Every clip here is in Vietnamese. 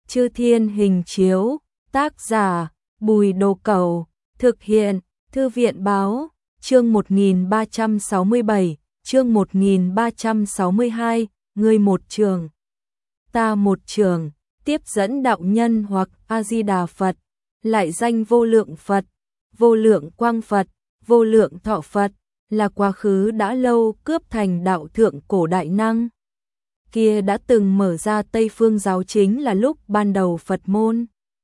Chư Thiên Hình Chiếu, tác giả Bùi Đồ Cẩu, thực hiện Thư viện Báo, chương 1367, chương 1362, ngươi một trường, ta một trường, tiếp dẫn đạo nhân hoặc A-di-đà Phật, lại danh vô lượng Phật, vô lượng quang Phật, vô lượng thọ Phật, là quá khứ đã lâu cướp thành đạo thượng cổ đại năng. Kia đã từng mở ra Tây Phương giáo chính là lúc ban đầu Phật môn.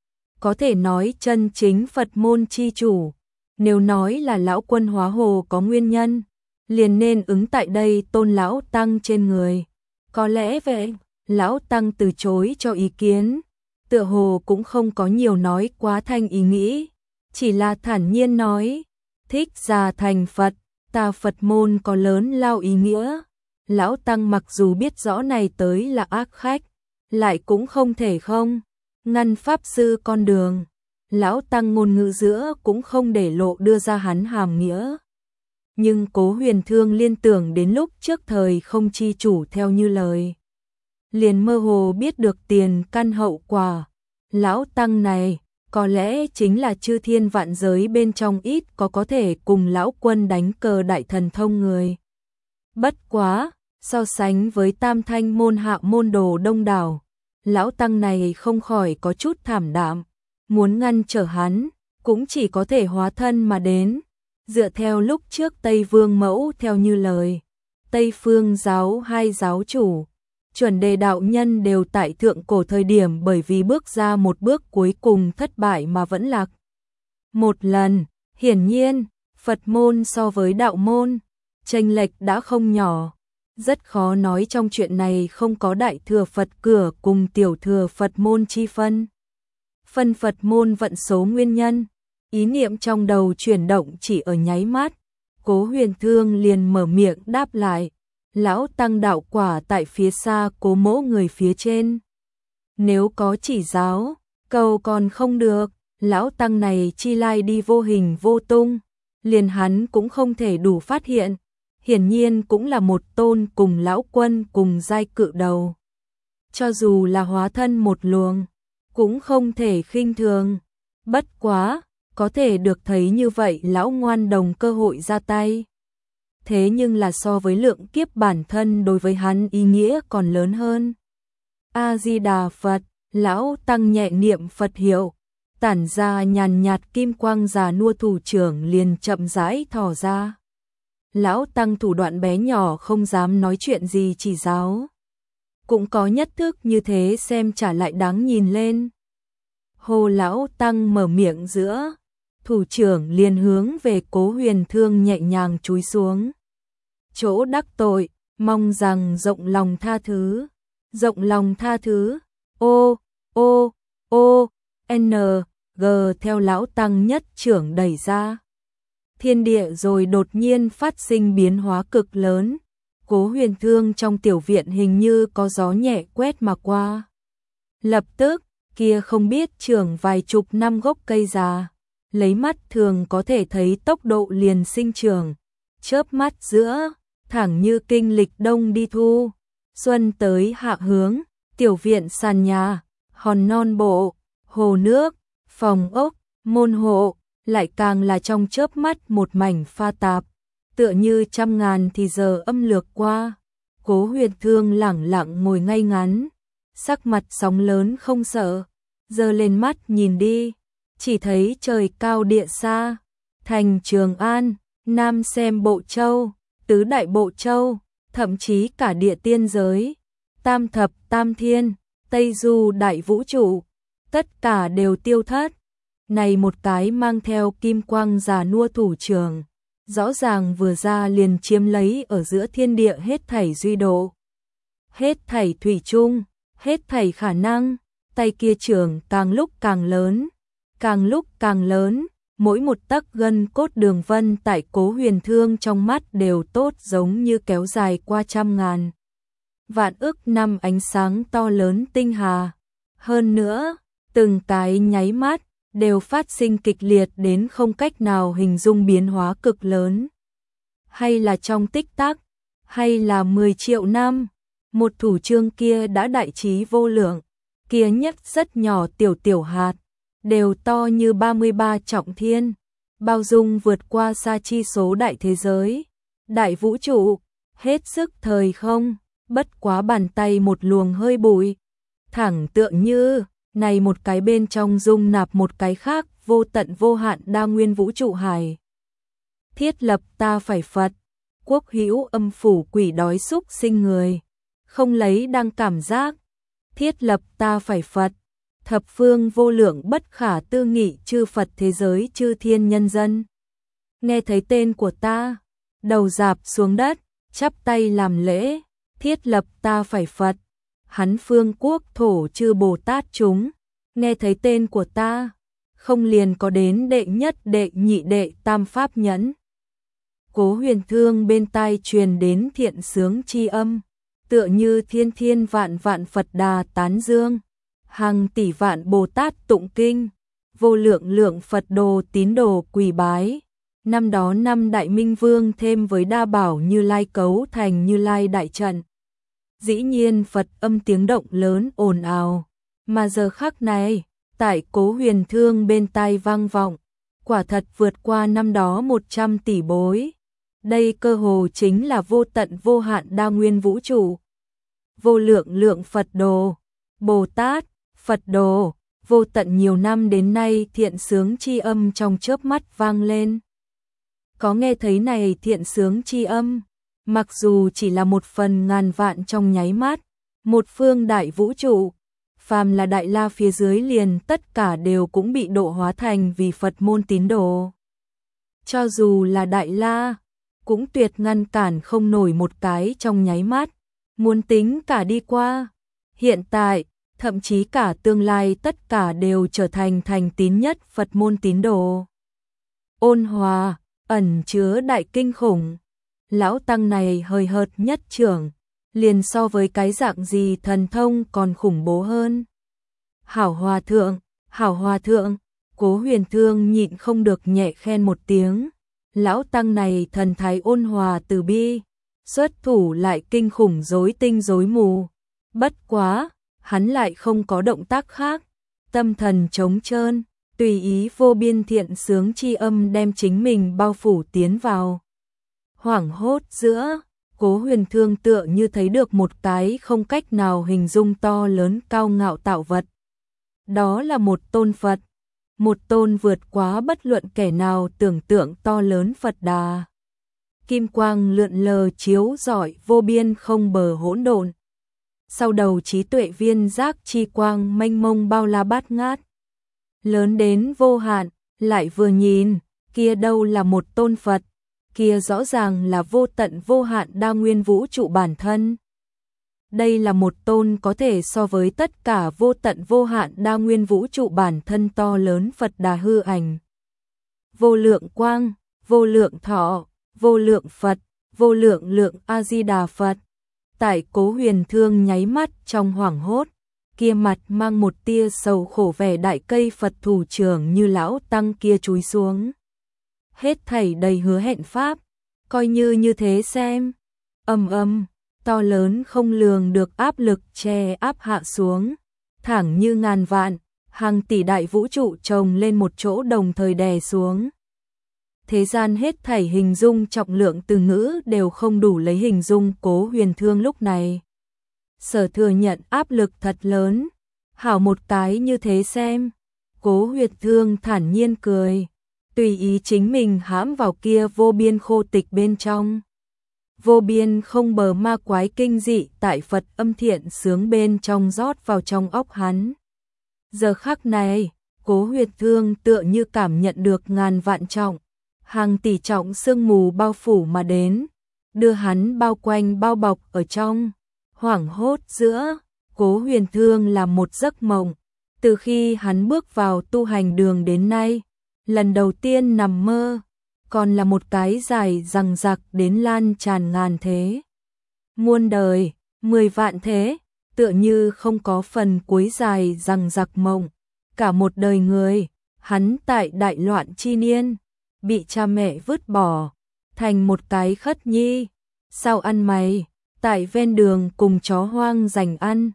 Có thể nói chân chính Phật môn chi chủ, nếu nói là lão quân hóa hồ có nguyên nhân, liền nên ứng tại đây tôn lão tăng trên người. Có lẽ vậy, lão tăng từ chối cho ý kiến, tựa hồ cũng không có nhiều nói quá thanh ý nghĩ, chỉ là thản nhiên nói, thích già thành Phật, ta Phật môn có lớn lao ý nghĩa. Lão tăng mặc dù biết rõ này tới là ác khách, lại cũng không thể không ngăn pháp sư con đường. Lão tăng ngôn ngữ giữa cũng không để lộ đưa ra hắn hàm nghĩa. Nhưng Cố Huyền Thương liên tưởng đến lúc trước thời không chi chủ theo như lời, liền mơ hồ biết được tiền căn hậu quả. Lão tăng này có lẽ chính là chư thiên vạn giới bên trong ít có thể cùng lão quân đánh cờ đại thần thông người. Bất quá, so sánh với tam thanh môn hạ môn đồ đông đảo, lão tăng này không khỏi có chút thảm đạm, muốn ngăn trở hắn, cũng chỉ có thể hóa thân mà đến. Dựa theo lúc trước Tây Vương Mẫu theo như lời, Tây Phương giáo hai giáo chủ, chuẩn đề đạo nhân đều tại thượng cổ thời điểm bởi vì bước ra một bước cuối cùng thất bại mà vẫn lạc. Một lần, hiển nhiên, Phật môn so với đạo môn, chênh lệch đã không nhỏ. Rất khó nói trong chuyện này không có đại thừa Phật cửa cùng tiểu thừa Phật môn chi phân. Phân Phật môn vận số nguyên nhân, ý niệm trong đầu chuyển động chỉ ở nháy mắt, Cố Huyền Thương liền mở miệng đáp lại, lão tăng đạo quả tại phía xa Cố mỗ người phía trên. Nếu có chỉ giáo, cầu còn không được, lão tăng này chi lai đi vô hình vô tung, liền hắn cũng không thể đủ phát hiện. Hiển nhiên cũng là một tôn cùng lão quân cùng giai cự đầu. Cho dù là hóa thân một luồng, cũng không thể khinh thường. Bất quá, có thể được thấy như vậy lão ngoan đồng cơ hội ra tay. Thế nhưng là so với lượng kiếp bản thân đối với hắn ý nghĩa còn lớn hơn. A-di-đà Phật, lão tăng nhẹ niệm Phật hiệu, tản ra nhàn nhạt kim quang già nua thủ trưởng liền chậm rãi thò ra. Lão tăng thủ đoạn bé nhỏ không dám nói chuyện gì chỉ giáo. Cũng có nhất thức như thế xem trả lại đáng nhìn lên. Hồ lão tăng mở miệng giữa, thủ trưởng liền hướng về Cố Huyền Thương nhẹ nhàng chúi xuống. Chỗ đắc tội, mong rằng rộng lòng tha thứ. Rộng lòng tha thứ, n, g theo lão tăng nhất trưởng đẩy ra. Thiên địa rồi đột nhiên phát sinh biến hóa cực lớn. Cố Huyền Thương trong tiểu viện hình như có gió nhẹ quét mà qua. Lập tức, kia không biết trưởng vài chục năm gốc cây già, lấy mắt thường có thể thấy tốc độ liền sinh trưởng. Chớp mắt giữa, thẳng như kinh lịch đông đi thu. Xuân tới hạ hướng, tiểu viện sàn nhà, hòn non bộ, hồ nước, phòng ốc, môn hộ, lại càng là trong chớp mắt một mảnh pha tạp, tựa như trăm ngàn thì giờ âm lược qua. Cố Huyền Thương lẳng lặng ngồi ngay ngắn, sắc mặt sóng lớn không sợ, giơ lên mắt nhìn đi, chỉ thấy trời cao địa xa, thành Trường An, nam xem Bộ Châu, tứ đại Bộ Châu, thậm chí cả địa tiên giới, tam thập tam thiên, Tây Du đại vũ trụ, tất cả đều tiêu thất. Này một cái mang theo kim quang già nua thủ trưởng, rõ ràng vừa ra liền chiếm lấy ở giữa thiên địa hết thảy duy độ. Hết thảy thủy chung, hết thảy khả năng, tay kia trưởng càng lúc càng lớn, càng lúc càng lớn, mỗi một tấc gân cốt đường vân tại Cố Huyền Thương trong mắt đều tốt giống như kéo dài qua trăm ngàn vạn ức năm ánh sáng to lớn tinh hà. Hơn nữa, từng cái nháy mắt đều phát sinh kịch liệt đến không cách nào hình dung biến hóa cực lớn. Hay là trong tích tắc, hay là 10 triệu năm, một thủ chương kia đã đại trí vô lượng, kia nhất rất nhỏ tiểu hạt, đều to như 33 trọng thiên, bao dung vượt qua xa chi số đại thế giới, đại vũ trụ, hết sức thời không, bất quá bàn tay một luồng hơi bụi, thẳng tượng như, này một cái bên trong dung nạp một cái khác, vô tận vô hạn đa nguyên vũ trụ hải. Thiết lập ta phải Phật, quốc hữu âm phủ quỷ đói xúc sinh người, không lấy đang cảm giác, thiết lập ta phải Phật, thập phương vô lượng bất khả tư nghị chư Phật thế giới chư thiên nhân dân. Nghe thấy tên của ta, đầu dạp xuống đất, chắp tay làm lễ, thiết lập ta phải Phật, hắn phương quốc thổ chư Bồ Tát chúng, nghe thấy tên của ta, không liền có đến đệ nhất đệ nhị đệ tam pháp nhẫn. Cố Huyền Thương bên tai truyền đến thiện sướng chi âm, tựa như thiên thiên vạn vạn Phật Đà tán dương, hàng tỷ vạn Bồ Tát tụng kinh, vô lượng lượng Phật đồ tín đồ quỳ bái. Năm đó năm Đại Minh Vương thêm với đa bảo Như Lai cấu thành Như Lai đại trận. Dĩ nhiên Phật âm tiếng động lớn ồn ào, mà giờ khắc này, tại Cố Huyền Thương bên tai vang vọng, quả thật vượt qua năm đó 100 tỷ bối. Đây cơ hồ chính là vô tận vô hạn đa nguyên vũ trụ. Vô lượng lượng Phật đồ, Bồ Tát, Phật đồ, vô tận nhiều năm đến nay thiện sướng chi âm trong chớp mắt vang lên. Có nghe thấy này thiện sướng chi âm, mặc dù chỉ là một phần ngàn vạn trong nháy mắt, một phương đại vũ trụ, phàm là Đại La phía dưới liền tất cả đều cũng bị độ hóa thành vì Phật môn tín đồ. Cho dù là Đại La, cũng tuyệt ngăn cản không nổi một cái trong nháy mắt, muốn tính cả đi qua, hiện tại, thậm chí cả tương lai tất cả đều trở thành thành tín nhất Phật môn tín đồ. Ôn hòa, ẩn chứa đại kinh khủng, lão tăng này hời hợt nhất trưởng, liền so với cái dạng gì thần thông còn khủng bố hơn. Hảo hòa thượng, Cố Huyền Thương nhịn không được nhẹ khen một tiếng. Lão tăng này thần thái ôn hòa từ bi, xuất thủ lại kinh khủng rối tinh rối mù. Bất quá, hắn lại không có động tác khác, tâm thần trống trơn, tùy ý vô biên thiện sướng chi âm đem chính mình bao phủ tiến vào. Hoảng hốt giữa, Cố Huyền Thương tựa như thấy được một cái không cách nào hình dung to lớn cao ngạo tạo vật. Đó là một tôn Phật, một tôn vượt quá bất luận kẻ nào tưởng tượng to lớn Phật Đà. Kim quang lượn lờ chiếu rọi vô biên không bờ hỗn độn. Sau đầu trí tuệ viên giác chi quang mênh mông bao la bát ngát. Lớn đến vô hạn, lại vừa nhìn, kia đâu là một tôn Phật, kia rõ ràng là vô tận vô hạn đa nguyên vũ trụ bản thân. Đây là một tôn có thể so với tất cả vô tận vô hạn đa nguyên vũ trụ bản thân to lớn Phật Đà hư ảnh. Vô lượng quang, vô lượng thọ, vô lượng Phật, vô lượng lượng A-di-đà Phật. Tại Cố Huyền Thương nháy mắt trong hoảng hốt, kia mặt mang một tia sầu khổ vẻ đại cây Phật thủ trưởng như lão tăng kia chúi xuống. Hết thảy đầy hứa hẹn pháp, coi như thế xem. To lớn không lường được áp lực che áp hạ xuống, thẳng như ngàn vạn, hàng tỷ đại vũ trụ chồng lên một chỗ đồng thời đè xuống. Thế gian hết thảy hình dung trọng lượng từ ngữ đều không đủ lấy hình dung Cố Huyền Thương lúc này. Sở thừa nhận áp lực thật lớn, hảo một cái như thế xem. Cố Huyền Thương thản nhiên cười, tùy ý chính mình hãm vào kia vô biên khô tịch bên trong. Vô biên không bờ ma quái kinh dị tại Phật âm thiện sướng bên trong rót vào trong óc hắn. Giờ khắc này, Cố Huyền Thương tựa như cảm nhận được ngàn vạn trọng, hàng tỷ trọng sương mù bao phủ mà đến, đưa hắn bao quanh bao bọc ở trong. Hoảng hốt giữa, Cố Huyền Thương là một giấc mộng, từ khi hắn bước vào tu hành đường đến nay, lần đầu tiên nằm mơ, còn là một cái dài dằng dặc đến lan tràn ngàn thế. Muôn đời, 10 vạn thế, tựa như không có phần cuối dài dằng dặc mộng. Cả một đời người, hắn tại đại loạn chi niên, bị cha mẹ vứt bỏ, thành một cái khất nhi, sao ăn mày, tại ven đường cùng chó hoang giành ăn,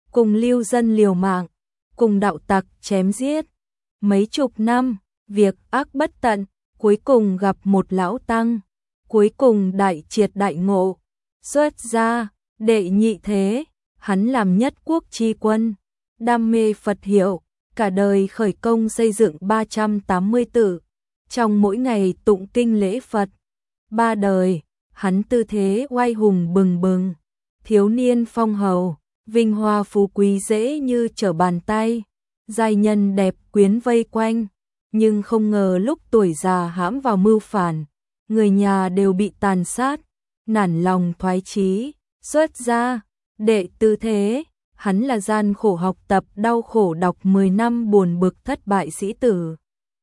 cùng lưu dân liều mạng, cùng đạo tặc chém giết. Mấy chục năm, việc ác bất tận, cuối cùng gặp một lão tăng, cuối cùng đại triệt đại ngộ. Xuất gia, đệ nhị thế, hắn làm nhất quốc chi quân, đam mê Phật hiệu, cả đời khởi công xây dựng 380 tự, trong mỗi ngày tụng kinh lễ Phật. 3 đời, hắn tư thế oai hùng bừng bừng, thiếu niên phong hầu, vinh hoa phú quý dễ như trở bàn tay, giai nhân đẹp quyến vây quanh, nhưng không ngờ lúc tuổi già hãm vào mưu phản, người nhà đều bị tàn sát, nản lòng thoái chí, xuất gia, đệ tứ thế, hắn là gian khổ học tập đau khổ đọc 10 năm buồn bực thất bại sĩ tử.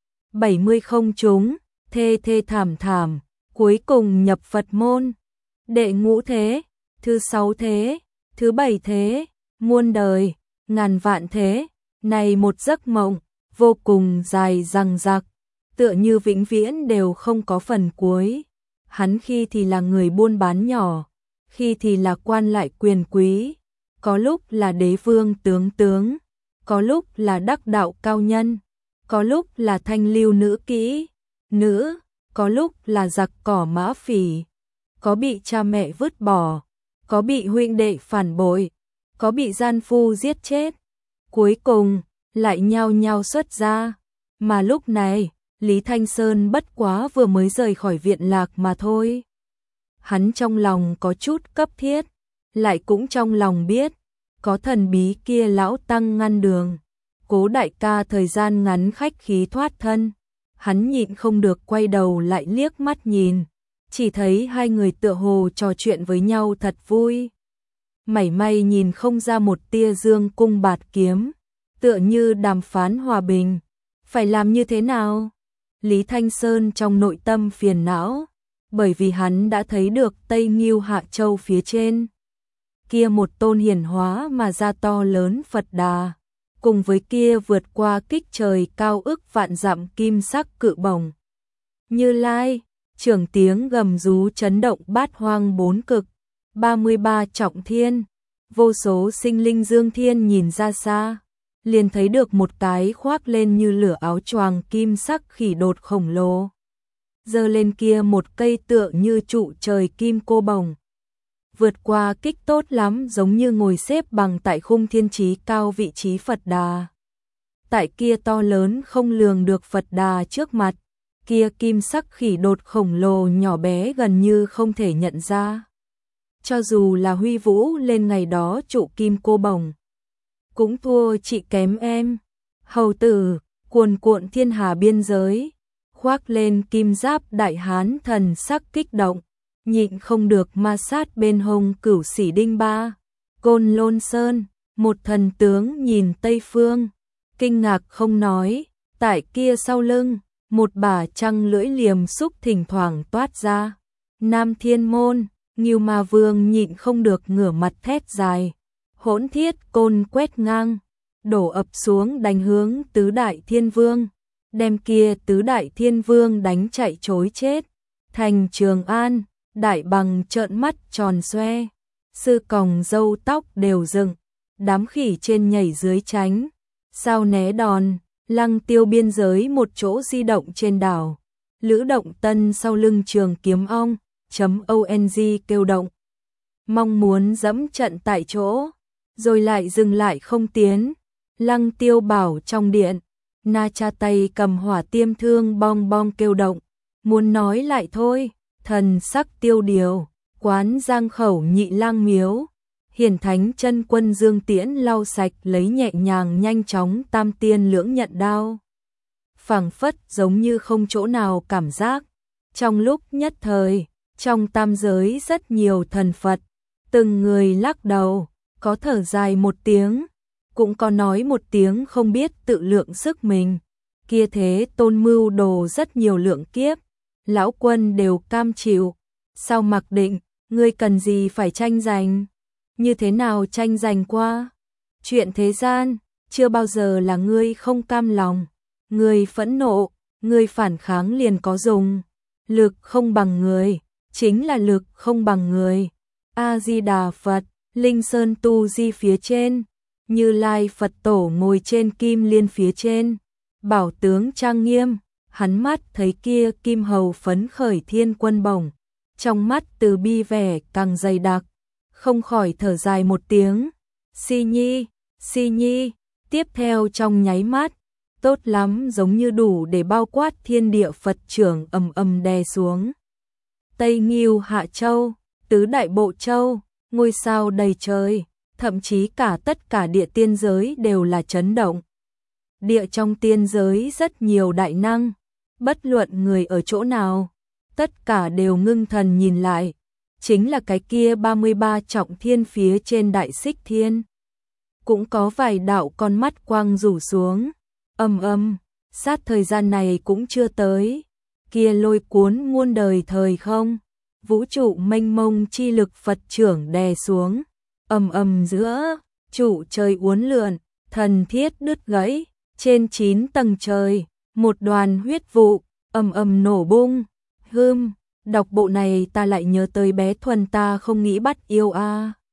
70 không trúng, thê thê thảm thảm, cuối cùng nhập Phật môn. Đệ ngũ thế, thứ 6 thế, thứ 7 thế, muôn đời, ngàn vạn thế, này một giấc mộng, vô cùng dài dằng dặc, tựa như vĩnh viễn đều không có phần cuối. Hắn khi thì là người buôn bán nhỏ, khi thì là quan lại quyền quý, có lúc là đế vương tướng, có lúc là đắc đạo cao nhân, có lúc là thanh lưu nữ kỹ, nữ, có lúc là giặc cỏ mã phỉ, có bị cha mẹ vứt bỏ, có bị huynh đệ phản bội, có bị gian phu giết chết, cuối cùng lại nhao nhao xuất gia. Mà lúc này, Lý Thanh Sơn bất quá vừa mới rời khỏi viện lạc mà thôi. Hắn trong lòng có chút cấp thiết, lại cũng trong lòng biết, có thần bí kia lão tăng ngăn đường. Cố đại ca thời gian ngắn khách khí thoát thân, hắn nhịn không được quay đầu lại liếc mắt nhìn, chỉ thấy hai người tựa hồ trò chuyện với nhau thật vui. Mảy may nhìn không ra một tia dương cung bạt kiếm, tựa như đàm phán hòa bình. Phải làm như thế nào? Lý Thanh Sơn trong nội tâm phiền não, bởi vì hắn đã thấy được Tây Ngưu Hạ Châu phía trên. Kia một tôn hiển hóa mà ra to lớn Phật Đà, cùng với kia vượt qua kích trời cao ức vạn dặm kim sắc cự bổng. Như Lai, trưởng tiếng gầm rú chấn động bát hoang bốn cực, 33 trọng thiên, vô số sinh linh dương thiên nhìn ra xa, liền thấy được một cái khoác lên như lửa áo choàng kim sắc khỉ đột khổng lồ. Giơ lên kia một cây tựa như trụ trời kim cô bồng. Vượt qua kích tốt lắm, giống như ngồi xếp bằng tại khung thiên trí cao vị trí Phật Đà. Tại kia to lớn không lường được Phật Đà trước mặt, kia kim sắc khỉ đột khổng lồ nhỏ bé gần như không thể nhận ra. Cho dù là huy vũ lên ngày đó trụ kim cô bồng, cũng thua chị kém em. Hầu tử, cuồn cuộn thiên hà biên giới, khoác lên kim giáp đại hán thần sắc kích động, nhịn không được ma sát bên hông Cửu Sĩ Đinh Ba. Côn Lôn Sơn, một thần tướng nhìn Tây Phương, kinh ngạc không nói, tại kia sau lưng, một bả trăng lưỡi liềm xúc thỉnh thoảng toát ra. Nam Thiên Môn, Ngưu Ma Vương nhịn không được ngửa mặt thét dài. Hỗn thiết côn quét ngang, đổ ập xuống đánh hướng tứ đại thiên vương, đem kia tứ đại thiên vương đánh chạy trối chết. Thành Trường An, Đại Bằng trợn mắt tròn xoe, sư còng râu tóc đều dựng, đám khỉ trên nhảy dưới tránh, sao né đòn. Lăng Tiêu biên giới một chỗ di động trên đảo, Lữ Động Tân sau lưng Trường Kiếm ong kêu động, mong muốn dẫm trận tại chỗ, rồi lại dừng lại không tiến. Lăng Tiêu bảo trong điện, Na Cha tay cầm hỏa tiêm thương bong bong kêu động, muốn nói lại thôi. Thần sắc tiêu điều, quán Giang Khẩu Nhị Lang miếu, Hiển Thánh Chân Quân Dương Tiễn lau sạch lấy nhẹ nhàng nhanh chóng tam tiên lưỡng nhận đao. Phảng phất giống như không chỗ nào cảm giác. Trong lúc nhất thời, trong tam giới rất nhiều thần Phật, từng người lắc đầu, có thở dài một tiếng, cũng có nói một tiếng không biết tự lượng sức mình. Kia thế Tôn mưu đồ rất nhiều lượng kiếp, lão quân đều cam chịu. Sao Mặc Định, ngươi cần gì phải tranh giành? Như thế nào tranh giành qua? Chuyện thế gian, chưa bao giờ là ngươi không cam lòng. Ngươi phẫn nộ, ngươi phản kháng liền có dùng. Lực không bằng người, chính là lực không bằng người. A Di Đà Phật, Linh Sơn Tu Di phía trên, Như Lai Phật Tổ ngồi trên kim liên phía trên, bảo tướng trang nghiêm, hắn mắt thấy kia kim hầu phấn khởi thiên quân bổng, trong mắt từ bi vẻ càng dày đặc, không khỏi thở dài một tiếng, si nhi, tiếp theo trong nháy mắt, tốt lắm giống như đủ để bao quát thiên địa Phật trưởng ầm ầm đè xuống. Tây Ngưu Hạ Châu, tứ đại bộ châu, ngôi sao đầy trời, thậm chí cả tất cả địa tiên giới đều là chấn động. Địa trong tiên giới rất nhiều đại năng, bất luận người ở chỗ nào, tất cả đều ngưng thần nhìn lại, chính là cái kia 33 trọng thiên phía trên đại xích thiên. Cũng có vài đạo con mắt quang rủ xuống, sát thời gian này cũng chưa tới, kia lôi cuốn muôn đời thời không, vũ trụ mênh mông chi lực Phật trưởng đè xuống, giữa, trụ trời uốn lượn, thần thiết đứt gãy, trên 9 tầng trời, một đoàn huyết vụ, nổ bung, đọc bộ này ta lại nhớ tới bé Thuần ta không nghĩ bắt yêu a.